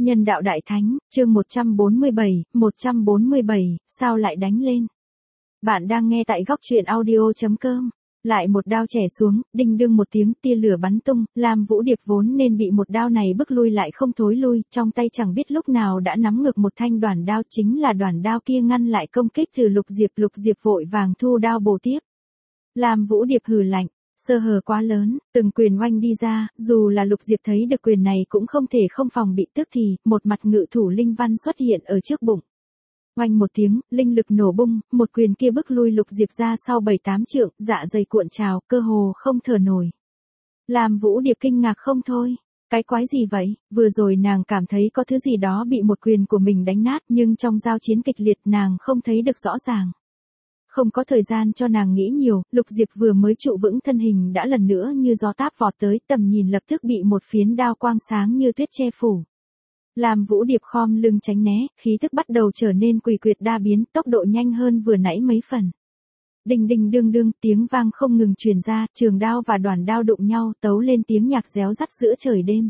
Nhân đạo đại thánh, chương 147, sao lại đánh lên? Bạn đang nghe tại góc truyện audio.com. Lại một đao chẻ xuống, đinh đương một tiếng, tia lửa bắn tung, Lam Vũ Điệp vốn nên bị một đao này bức lui lại không thối lui, trong tay chẳng biết lúc nào đã nắm ngược một thanh đoản đao, chính là đoản đao kia ngăn lại công kích từ Lục Diệp vội vàng thu đao bổ tiếp. Lam Vũ Điệp hừ lạnh. Sơ hở quá lớn, từng quyền oanh đi ra, dù là Lục Diệp thấy được quyền này cũng không thể không phòng bị, tức thì, một mặt ngự thủ linh văn xuất hiện ở trước bụng. Oanh một tiếng, linh lực nổ bung, một quyền kia bức lui Lục Diệp ra sau 7-8 trượng, dạ dày cuộn trào, cơ hồ không thở nổi. Lam Vũ Điệp kinh ngạc không thôi. Cái quái gì vậy? Vừa rồi nàng cảm thấy có thứ gì đó bị một quyền của mình đánh nát, nhưng trong giao chiến kịch liệt nàng không thấy được rõ ràng. Không có thời gian cho nàng nghĩ nhiều, Lục Diệp vừa mới trụ vững thân hình đã lần nữa như gió táp vọt tới, tầm nhìn lập tức bị một phiến đao quang sáng như tuyết che phủ. Lam Vũ Điệp khom lưng tránh né, khí tức bắt đầu trở nên quỷ quyệt đa biến, tốc độ nhanh hơn vừa nãy mấy phần. Đinh đinh đương đương, tiếng vang không ngừng truyền ra, trường đao và đoản đao đụng nhau, tấu lên tiếng nhạc réo rắt giữa trời đêm.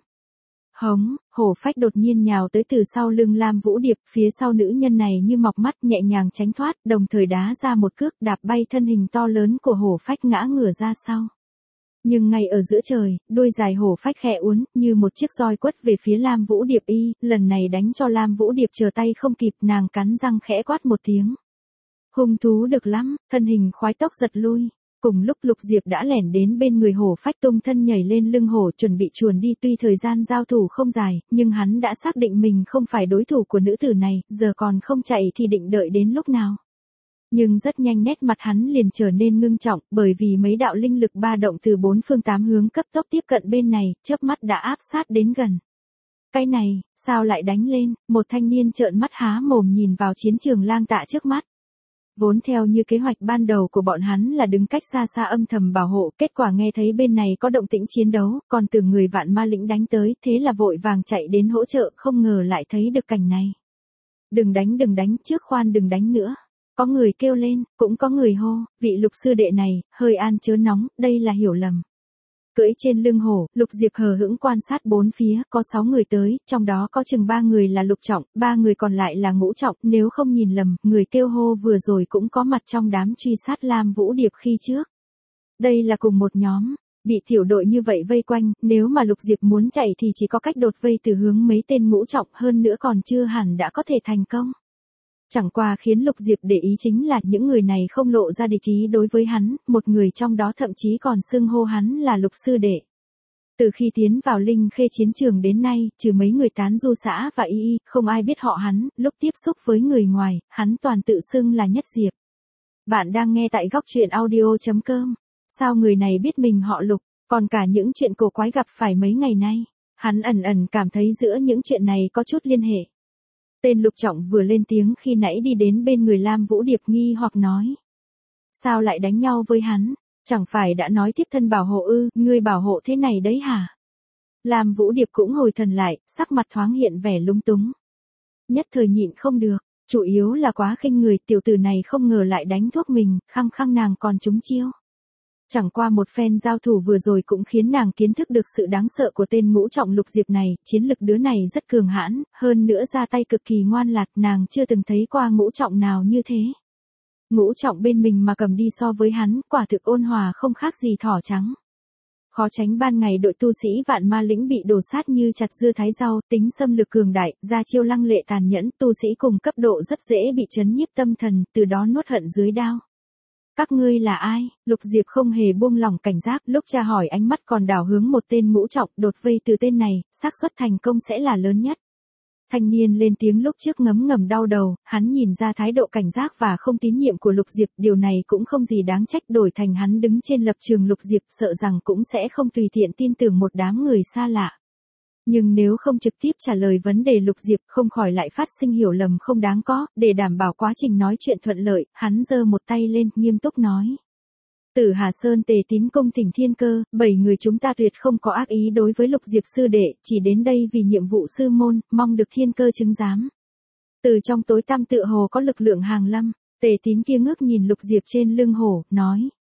Hống, hổ phách đột nhiên nhào tới từ sau lưng Lam Vũ Điệp, phía sau nữ nhân này như mọc mắt nhẹ nhàng tránh thoát, đồng thời đá ra một cước đạp bay thân hình to lớn của hổ phách ngã ngửa ra sau. Nhưng ngay ở giữa trời, đuôi dài hổ phách khẽ uốn, như một chiếc roi quất về phía Lam Vũ Điệp lần này đánh cho Lam Vũ Điệp trở tay không kịp, nàng cắn răng khẽ quát một tiếng. Hung thú được lắm, thân hình khoái tốc giật lui. Cùng lúc Lục Diệp đã lẻn đến bên người hổ phách tung thân nhảy lên lưng hổ chuẩn bị chuồn đi, tuy thời gian giao thủ không dài, nhưng hắn đã xác định mình không phải đối thủ của nữ tử này, giờ còn không chạy thì định đợi đến lúc nào. Nhưng rất nhanh nét mặt hắn liền trở nên ngưng trọng, bởi vì mấy đạo linh lực ba động từ 4 phương 8 hướng cấp tốc tiếp cận bên này, chớp mắt đã áp sát đến gần. Cái này, sao lại đánh lên? Một thanh niên trợn mắt há mồm nhìn vào chiến trường lang tạ trước mắt. Vốn theo như kế hoạch ban đầu của bọn hắn là đứng cách xa xa âm thầm bảo hộ, kết quả nghe thấy bên này có động tĩnh chiến đấu, còn tưởng người Vạn Ma Lĩnh đánh tới, thế là vội vàng chạy đến hỗ trợ, không ngờ lại thấy được cảnh này. Đừng đánh, trước khoan đừng đánh nữa. Có người kêu lên, cũng có người hô, vị Lục sư đệ này, hơi an chớ nóng, đây là hiểu lầm. Cưỡi trên lưng hổ, Lục Diệp hờ hững quan sát bốn phía, có 6 người tới, trong đó có chừng 3 người là lục trọng, 3 người còn lại là ngũ trọng, nếu không nhìn lầm, người kêu hô vừa rồi cũng có mặt trong đám truy sát Lam Vũ Điệp khi trước. Đây là cùng một nhóm, bị tiểu đội như vậy vây quanh, nếu mà Lục Diệp muốn chạy thì chỉ có cách đột vây từ hướng mấy tên ngũ trọng, hơn nữa còn chưa hẳn đã có thể thành công. Chẳng qua khiến Lục Diệp để ý chính là những người này không lộ ra địch ý đối với hắn, một người trong đó thậm chí còn xưng hô hắn là Lục sư đệ. Từ khi tiến vào Linh Khê chiến trường đến nay, trừ mấy người tán du xã và không ai biết họ hắn, lúc tiếp xúc với người ngoài, hắn toàn tự xưng là Nhất Diệp. Bạn đang nghe tại góc truyện audio.com. Sao người này biết mình họ Lục, còn cả những chuyện cổ quái gặp phải mấy ngày nay, hắn ẩn cảm thấy giữa những chuyện này có chút liên hệ. Tên lục trọng vừa lên tiếng khi nãy đi đến bên người Lam Vũ Điệp nghi hoặc nói. Sao lại đánh nhau với hắn? Chẳng phải đã nói tiếp thân bảo hộ ư, ngươi bảo hộ thế này đấy hả? Lam Vũ Điệp cũng hồi thần lại, sắc mặt thoáng hiện vẻ lúng túng. Nhất thời nhịn không được, chủ yếu là quá khinh người, tiểu tử này không ngờ lại đánh thuốc mình, khăng nàng còn trúng chiêu. Chẳng qua một phen giao thủ vừa rồi cũng khiến nàng kiến thức được sự đáng sợ của tên ngũ trọng Lục Diệp này, chiến lực đứa này rất cường hãn, hơn nữa ra tay cực kỳ ngoan lạt, nàng chưa từng thấy qua ngũ trọng nào như thế. Ngũ trọng bên mình mà cầm đi so với hắn, quả thực ôn hòa không khác gì thỏ trắng. Khó tránh ban ngày đội tu sĩ Vạn Ma Lĩnh bị đổ sát như chặt dưa thái rau, tính xâm lược cường đại, ra chiêu lăng lệ tàn nhẫn, tu sĩ cùng cấp độ rất dễ bị chấn nhiếp tâm thần, từ đó nuốt hận dưới đao. Các ngươi là ai? Lục Diệp không hề buông lỏng cảnh giác, lúc tra hỏi ánh mắt còn đảo hướng một tên ngũ trọng, đột vây từ tên này, xác suất thành công sẽ là lớn nhất. Thanh niên lên tiếng lúc trước ngấm ngầm đau đầu, hắn nhìn ra thái độ cảnh giác và không tín nhiệm của Lục Diệp, điều này cũng không gì đáng trách, đổi thành hắn đứng trên lập trường Lục Diệp sợ rằng cũng sẽ không tùy tiện tin tưởng một đám người xa lạ. Nhưng nếu không trực tiếp trả lời vấn đề Lục Diệp không khỏi lại phát sinh hiểu lầm không đáng có, để đảm bảo quá trình nói chuyện thuận lợi, hắn giơ một tay lên, nghiêm túc nói. Tử Hà Sơn Tề Tín công thỉnh thiên cơ, 7 người chúng ta tuyệt không có ác ý đối với Lục Diệp sư đệ, chỉ đến đây vì nhiệm vụ sư môn, mong được thiên cơ chứng giám. Từ trong tối tăm tựa hồ có lực lượng hàng lâm, Tề Tín kia ngước nhìn Lục Diệp trên lưng hổ, nói.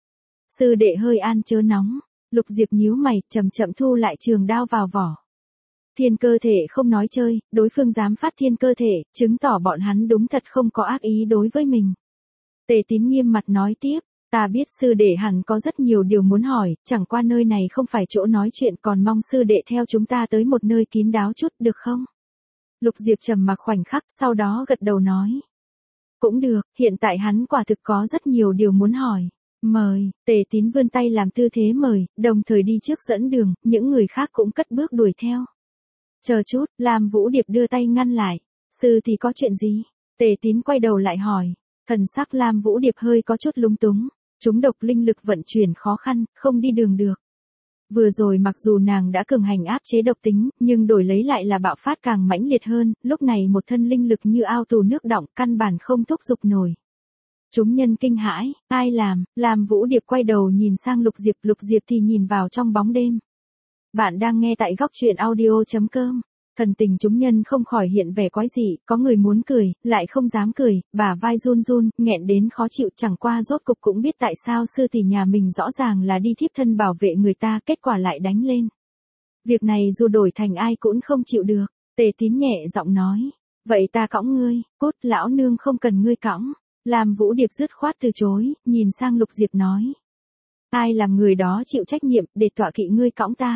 Sư đệ hơi an chớ nóng, Lục Diệp nhíu mày, chậm chậm thu lại trường đao vào vỏ. Thiên cơ thể không nói chơi, đối phương dám phát thiên cơ thể, chứng tỏ bọn hắn đúng thật không có ác ý đối với mình. Tề Tín nghiêm mặt nói tiếp, ta biết sư đệ hẳn có rất nhiều điều muốn hỏi, chẳng qua nơi này không phải chỗ nói chuyện, còn mong sư đệ theo chúng ta tới một nơi kín đáo chút được không? Lục Diệp trầm mặc khoảnh khắc, sau đó gật đầu nói. Cũng được, hiện tại hắn quả thực có rất nhiều điều muốn hỏi. Mời, Tề Tín vươn tay làm tư thế mời, đồng thời đi trước dẫn đường, những người khác cũng cất bước đuổi theo. Chờ chút, Lam Vũ Điệp đưa tay ngăn lại. Sư thì có chuyện gì? Tề Tín quay đầu lại hỏi. Thần sắc Lam Vũ Điệp hơi có chút lung túng. Chúng độc linh lực vận chuyển khó khăn, không đi đường được. Vừa rồi mặc dù nàng đã cường hành áp chế độc tính, nhưng đổi lấy lại là bạo phát càng mãnh liệt hơn, lúc này một thân linh lực như ao tù nước đọng, căn bản không thúc giục nổi. Chúng nhân kinh hãi, ai làm? Lam Vũ Điệp quay đầu nhìn sang Lục Diệp thì nhìn vào trong bóng đêm. Bạn đang nghe tại góc truyện audio.com. Thần tình chúng nhân không khỏi hiện vẻ quái dị, có người muốn cười, lại không dám cười, bả vai run run, nghẹn đến khó chịu, chẳng qua rốt cục cũng biết tại sao sư tỷ nhà mình rõ ràng là đi thiếp thân bảo vệ người ta, kết quả lại đánh lên. Việc này dù đổi thành ai cũng không chịu được. Tề Tín nhẹ giọng nói, vậy ta cõng ngươi, cốt lão nương không cần ngươi cõng. Lam Vũ Điệp dứt khoát từ chối, nhìn sang Lục Diệp nói. Ai làm người đó chịu trách nhiệm, để tọa kỵ ngươi cõng ta.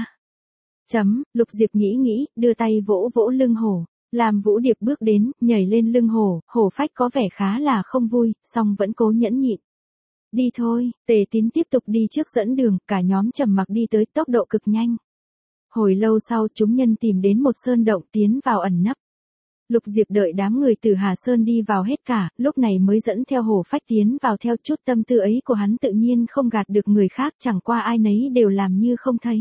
Lục Diệp nghĩ, đưa tay vỗ vỗ lưng hổ. Lam Vũ Điệp bước đến, nhảy lên lưng hổ, hổ phách có vẻ khá là không vui, song vẫn cố nhẫn nhịn. Đi thôi, Tề Tín tiếp tục đi trước dẫn đường, cả nhóm trầm mặc đi tới tốc độ cực nhanh. Hồi lâu sau chúng nhân tìm đến một sơn động tiến vào ẩn nấp. Lục Diệp đợi đám người từ Hà Sơn đi vào hết cả, lúc này mới dẫn theo hổ phách tiến vào theo chút tâm tư ấy của hắn tự nhiên không gạt được người khác, chẳng qua ai nấy đều làm như không thấy.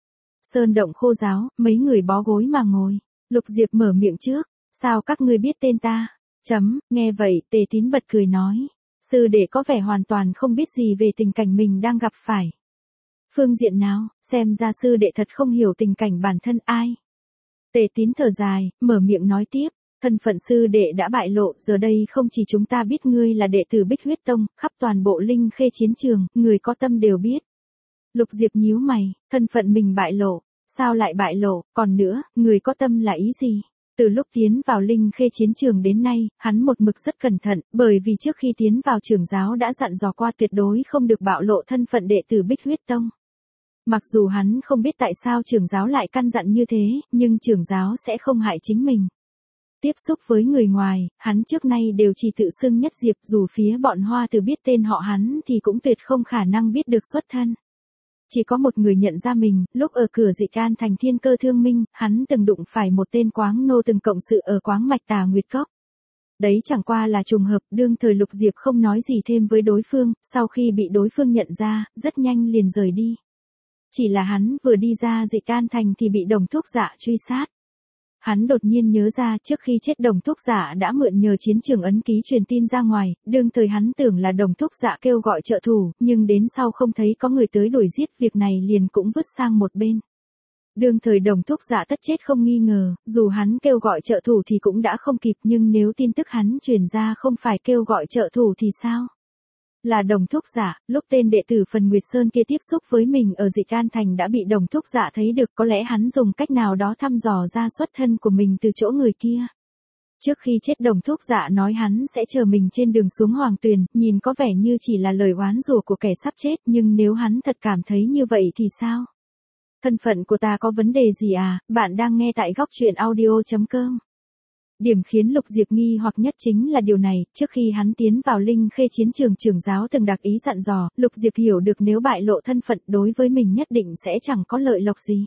Sơn động khô ráo, mấy người bó gối mà ngồi. Lục Diệp mở miệng trước, sao các ngươi biết tên ta? Nghe vậy, Tề Tín bật cười nói. Sư đệ có vẻ hoàn toàn không biết gì về tình cảnh mình đang gặp phải. Phương diện nào, xem ra sư đệ thật không hiểu tình cảnh bản thân ai. Tề Tín thở dài, mở miệng nói tiếp. Thân phận sư đệ đã bại lộ, giờ đây không chỉ chúng ta biết ngươi là đệ tử Bích Huyết Tông, khắp toàn bộ Linh Khê chiến trường, người có tâm đều biết. Lục Diệp nhíu mày, thân phận mình bại lộ, sao lại bại lộ, còn nữa, người có tâm là ý gì? Từ lúc tiến vào Linh Khê chiến trường đến nay, hắn một mực rất cẩn thận, bởi vì trước khi tiến vào trưởng giáo đã dặn dò qua tuyệt đối không được bạo lộ thân phận đệ tử Bích Huyết Tông. Mặc dù hắn không biết tại sao trưởng giáo lại căn dặn như thế, nhưng trưởng giáo sẽ không hại chính mình. Tiếp xúc với người ngoài, hắn trước nay đều chỉ tự xưng Nhất Diệp, dù phía bọn Hoa Từ biết tên họ hắn thì cũng tuyệt không khả năng biết được xuất thân. Chỉ có một người nhận ra mình, lúc ở cửa Dịch An thành Thiên Cơ Thương Minh, hắn từng đụng phải một tên quáng nô từng cộng sự ở quáng mạch Tà Nguyệt Cốc. Đấy chẳng qua là trùng hợp, đương thời Lục Diệp không nói gì thêm với đối phương, sau khi bị đối phương nhận ra, rất nhanh liền rời đi. Chỉ là hắn vừa đi ra Dịch An thành thì bị Đồng Thúc Dạ truy sát. Hắn đột nhiên nhớ ra trước khi chết Đồng Thúc Dạ đã mượn nhờ chiến trường ấn ký truyền tin ra ngoài, đương thời hắn tưởng là Đồng Thúc Dạ kêu gọi trợ thủ, nhưng đến sau không thấy có người tới đuổi giết, việc này liền cũng vứt sang một bên. Đương thời Đồng Thúc Dạ tất chết không nghi ngờ, dù hắn kêu gọi trợ thủ thì cũng đã không kịp, nhưng nếu tin tức hắn truyền ra không phải kêu gọi trợ thủ thì sao? Là Đồng Thúc Dạ, lúc tên đệ tử Phần Nguyệt Sơn kia tiếp xúc với mình ở Dịch An thành đã bị Đồng Thúc Dạ thấy được, có lẽ hắn dùng cách nào đó thăm dò ra xuất thân của mình từ chỗ người kia. Trước khi chết Đồng Thúc Dạ nói hắn sẽ chờ mình trên đường xuống Hoàng Tuyền, nhìn có vẻ như chỉ là lời oán rủa của kẻ sắp chết, nhưng nếu hắn thật cảm thấy như vậy thì sao? Thân phận của ta có vấn đề gì à? Bạn đang nghe tại góc truyện audio.com. Điểm khiến Lục Diệp nghi hoặc nhất chính là điều này, trước khi hắn tiến vào Linh Khê chiến trường, trưởng giáo từng đặc ý dặn dò, Lục Diệp hiểu được nếu bại lộ thân phận đối với mình nhất định sẽ chẳng có lợi lộc gì.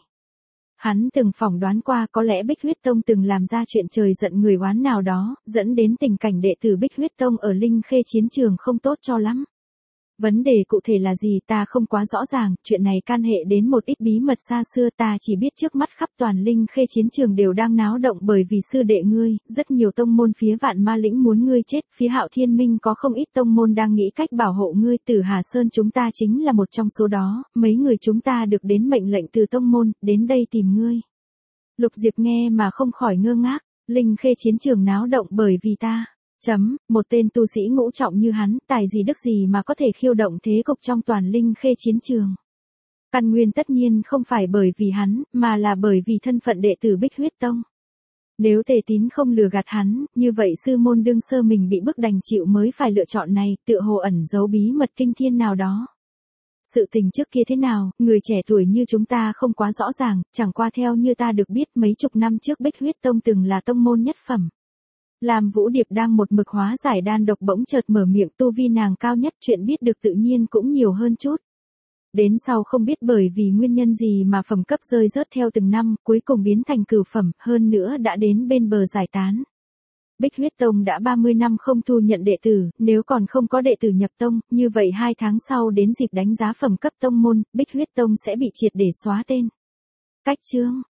Hắn từng phỏng đoán qua có lẽ Bích Huyết Tông từng làm ra chuyện trời giận người oán nào đó, dẫn đến tình cảnh đệ tử Bích Huyết Tông ở Linh Khê chiến trường không tốt cho lắm. Vấn đề cụ thể là gì ta không quá rõ ràng, chuyện này can hệ đến một ít bí mật xa xưa, ta chỉ biết trước mắt khắp toàn Linh Khê chiến trường đều đang náo động bởi vì sư đệ ngươi, rất nhiều tông môn phía Vạn Ma Lĩnh muốn ngươi chết, phía Hạo Thiên Minh có không ít tông môn đang nghĩ cách bảo hộ ngươi, từ Hà Sơn chúng ta chính là một trong số đó, mấy người chúng ta được đến mệnh lệnh từ tông môn, đến đây tìm ngươi. Lục Diệp nghe mà không khỏi ngơ ngác, Linh Khê chiến trường náo động bởi vì ta. Một tên tu sĩ ngũ trọng như hắn, tài gì đức gì mà có thể khiêu động thế cục trong toàn Linh Khê chiến trường. Căn nguyên tất nhiên không phải bởi vì hắn, mà là bởi vì thân phận đệ tử Bích Huyết Tông. Nếu Tề Tín không lừa gạt hắn, như vậy sư môn đương sơ mình bị bức đành chịu mới phải lựa chọn này, tựa hồ ẩn giấu bí mật kinh thiên nào đó. Sự tình trước kia thế nào, người trẻ tuổi như chúng ta không quá rõ ràng, chẳng qua theo như ta được biết mấy chục năm trước Bích Huyết Tông từng là tông môn nhất phẩm. Lam Vũ Điệp đang một mực hóa giải đan độc bỗng chợt mở miệng, tu vi nàng cao nhất, chuyện biết được tự nhiên cũng nhiều hơn chút. Đến sau không biết bởi vì nguyên nhân gì mà phẩm cấp rơi rớt theo từng năm, cuối cùng biến thành cửu phẩm, hơn nữa đã đến bên bờ giải tán. Bích Huyết Tông đã 30 năm không thu nhận đệ tử, nếu còn không có đệ tử nhập tông, như vậy 2 tháng sau đến dịp đánh giá phẩm cấp tông môn, Bích Huyết Tông sẽ bị triệt để xóa tên. Cách chương